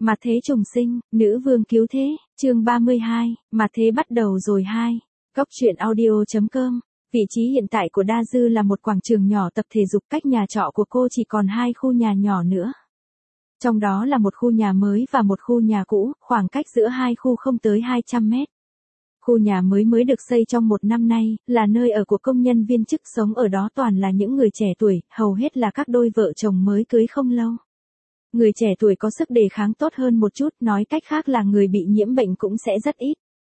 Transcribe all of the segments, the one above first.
Mặt thế trùng sinh, nữ vương cứu thế, chương 32, mặt thế bắt đầu rồi 2. Góc truyện audio.com. Vị trí hiện tại của Đa Dư là một quảng trường nhỏ tập thể dục, cách nhà trọ của cô chỉ còn 2 khu nhà nhỏ nữa. Trong đó là một khu nhà mới và một khu nhà cũ, khoảng cách giữa hai khu không tới 200 mét. Khu nhà mới được xây trong 1 năm nay, là nơi ở của công nhân viên chức, sống ở đó toàn là những người trẻ tuổi, hầu hết là các đôi vợ chồng mới cưới không lâu. Người trẻ tuổi có sức đề kháng tốt hơn một chút, nói cách khác là người bị nhiễm bệnh cũng sẽ rất ít.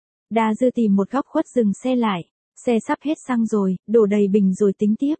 Đa Dư tìm một góc khuất dừng xe lại, xe sắp hết xăng rồi, đổ đầy bình rồi tính tiếp.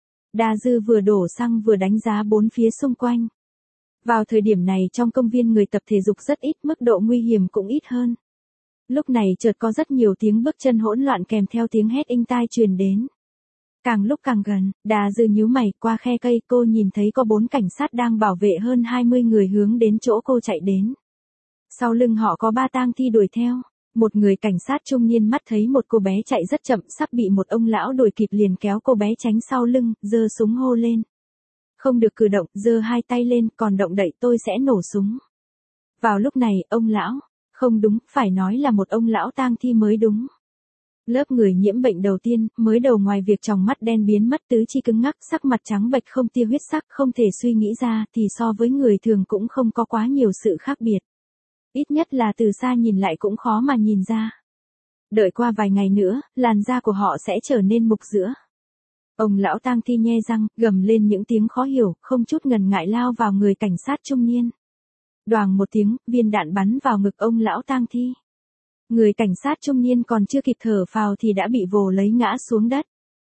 Đa Dư vừa đổ xăng vừa đánh giá bốn phía xung quanh. Vào thời điểm này trong công viên người tập thể dục rất ít, mức độ nguy hiểm cũng ít hơn. Lúc này chợt có rất nhiều tiếng bước chân hỗn loạn kèm theo tiếng hét inh tai truyền đến. Càng lúc càng gần, Đa Dư nhíu mày, qua khe cây cô nhìn thấy có 4 cảnh sát đang bảo vệ hơn 20 người hướng đến chỗ cô chạy đến. Sau lưng họ có 3 tang thi đuổi theo. Một người cảnh sát trung niên mắt thấy một cô bé chạy rất chậm sắp bị một ông lão đuổi kịp liền kéo cô bé tránh sau lưng, giơ súng hô lên. Không được cử động, giơ 2 tay lên, còn động đậy tôi sẽ nổ súng. Vào lúc này, ông lão, không đúng, phải nói là một ông lão tang thi mới đúng. Lớp người nhiễm bệnh đầu tiên, mới đầu ngoài việc tròng mắt đen biến mất tứ chi cứng ngắc, sắc mặt trắng bệch không tia huyết sắc, không thể suy nghĩ ra, thì so với người thường cũng không có quá nhiều sự khác biệt. Ít nhất là từ xa nhìn lại cũng khó mà nhìn ra. Đợi qua vài ngày nữa, làn da của họ sẽ trở nên mục rữa. Ông lão tang thi nhe răng, gầm lên những tiếng khó hiểu, không chút ngần ngại lao vào người cảnh sát trung niên. Đoàng một tiếng, viên đạn bắn vào ngực ông lão tang thi. Người cảnh sát trung niên còn chưa kịp thở phào thì đã bị vồ lấy ngã xuống đất.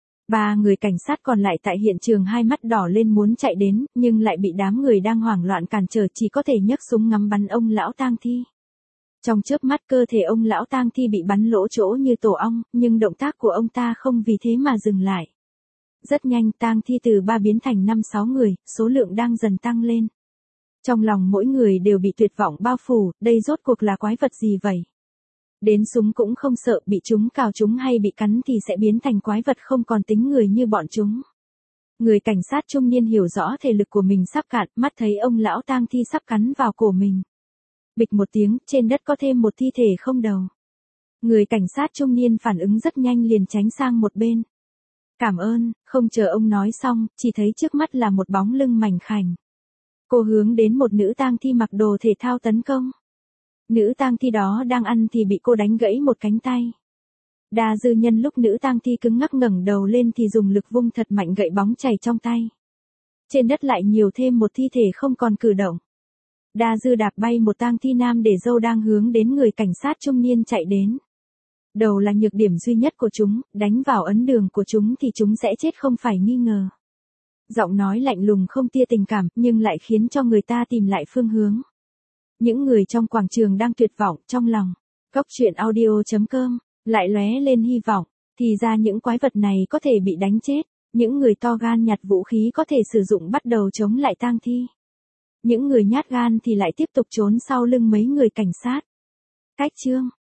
3 người cảnh sát còn lại tại hiện trường hai mắt đỏ lên muốn chạy đến, nhưng lại bị đám người đang hoảng loạn cản trở, chỉ có thể nhấc súng ngắm bắn ông lão tang thi. Trong chớp mắt cơ thể ông lão tang thi bị bắn lỗ chỗ như tổ ong, nhưng động tác của ông ta không vì thế mà dừng lại. Rất nhanh tang thi từ 3 biến thành 5-6 người, số lượng đang dần tăng lên. Trong lòng mỗi người đều bị tuyệt vọng bao phủ, đây rốt cuộc là quái vật gì vậy? Đến súng cũng không sợ, bị chúng cào chúng hay bị cắn thì sẽ biến thành quái vật không còn tính người như bọn chúng. Người cảnh sát trung niên hiểu rõ thể lực của mình sắp cạn, mắt thấy ông lão tang thi sắp cắn vào cổ mình. Bịch một tiếng, trên đất có thêm một thi thể không đầu. Người cảnh sát trung niên phản ứng rất nhanh liền tránh sang một bên. Cảm ơn, không chờ ông nói xong, chỉ thấy trước mắt là một bóng lưng mảnh khảnh. Cô hướng đến một nữ tang thi mặc đồ thể thao tấn công. Nữ tang thi đó đang ăn thì bị cô đánh gãy một cánh tay. Đa Dư nhân lúc nữ tang thi cứng ngắc ngẩng đầu lên thì dùng lực vung thật mạnh gậy bóng chảy trong tay. Trên đất lại nhiều thêm một thi thể không còn cử động. Đa Dư đạp bay một tang thi nam để dâu đang hướng đến người cảnh sát trung niên chạy đến. Đầu là nhược điểm duy nhất của chúng, đánh vào ấn đường của chúng thì chúng sẽ chết không phải nghi ngờ. Giọng nói lạnh lùng không tia tình cảm nhưng lại khiến cho người ta tìm lại phương hướng. Những người trong quảng trường đang tuyệt vọng trong lòng. Góc truyện audio.com lại lóe lên hy vọng, thì ra những quái vật này có thể bị đánh chết, những người to gan nhặt vũ khí có thể sử dụng bắt đầu chống lại tang thi. Những người nhát gan thì lại tiếp tục trốn sau lưng mấy người cảnh sát. Cách chương